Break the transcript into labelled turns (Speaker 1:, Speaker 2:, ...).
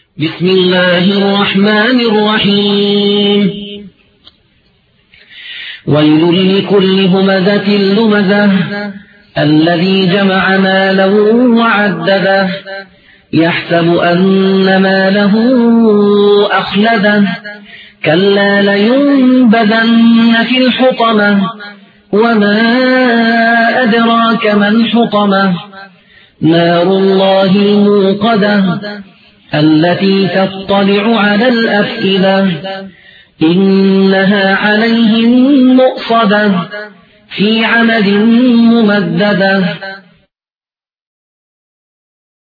Speaker 1: بسم الله الرحمن الرحيم ويل لكل همزة لمزة الذي جمع ماله وعدده يحسب أن ماله أخلده كلا لينبذن في الحطمة وما أدراك ما الحطمة نار الله الموقدة التي تطلع على الأفئدة إنها عليهم مؤصدة في عمد ممددة